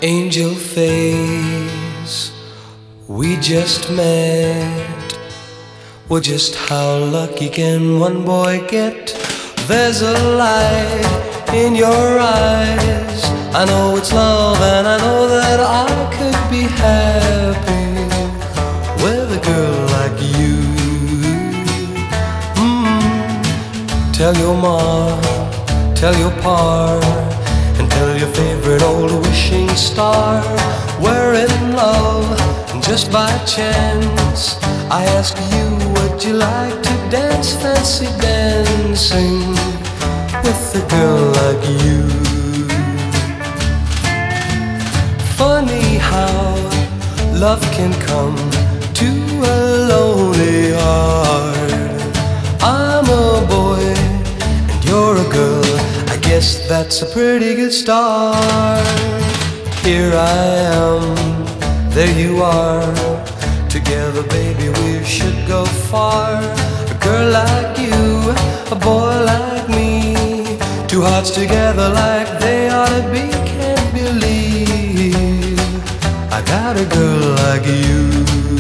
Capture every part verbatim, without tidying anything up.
Angel face, we just met. Well, just how lucky can one boy get? There's a light in your eyes. I know it's love, and I know that I could be happy with a girl like you. Mm. Tell your ma, tell your pa, and tell your favorite old wishing star we're in love, and just by chance I ask you, would you like to dance fancy dancing with a girl like you? Funny how love can come to a lonely heart. I'm a boy and you're a girl, I guess that's a pretty good start. Here I am, there you are. Together, baby, we should go far. A girl like you, a boy like me, two hearts together like they ought to be. Can't believe I got a girl like you.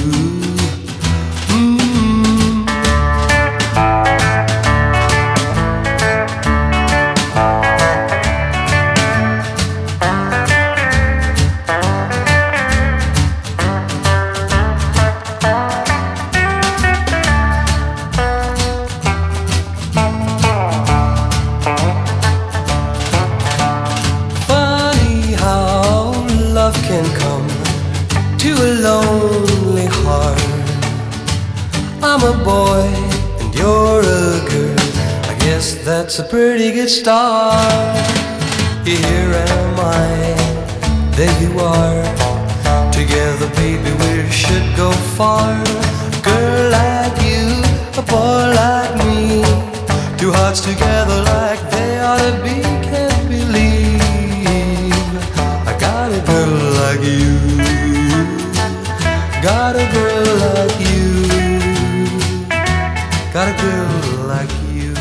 Can come to a lonely heart. I'm a boy and you're a girl, I guess that's a pretty good start. Here am I, there you are. Together, baby, we should go far. A girl like you, a boy like me, two hearts together like they ought to be. Can't believe I got a girl like you. Got a girl like you. Got a girl like you.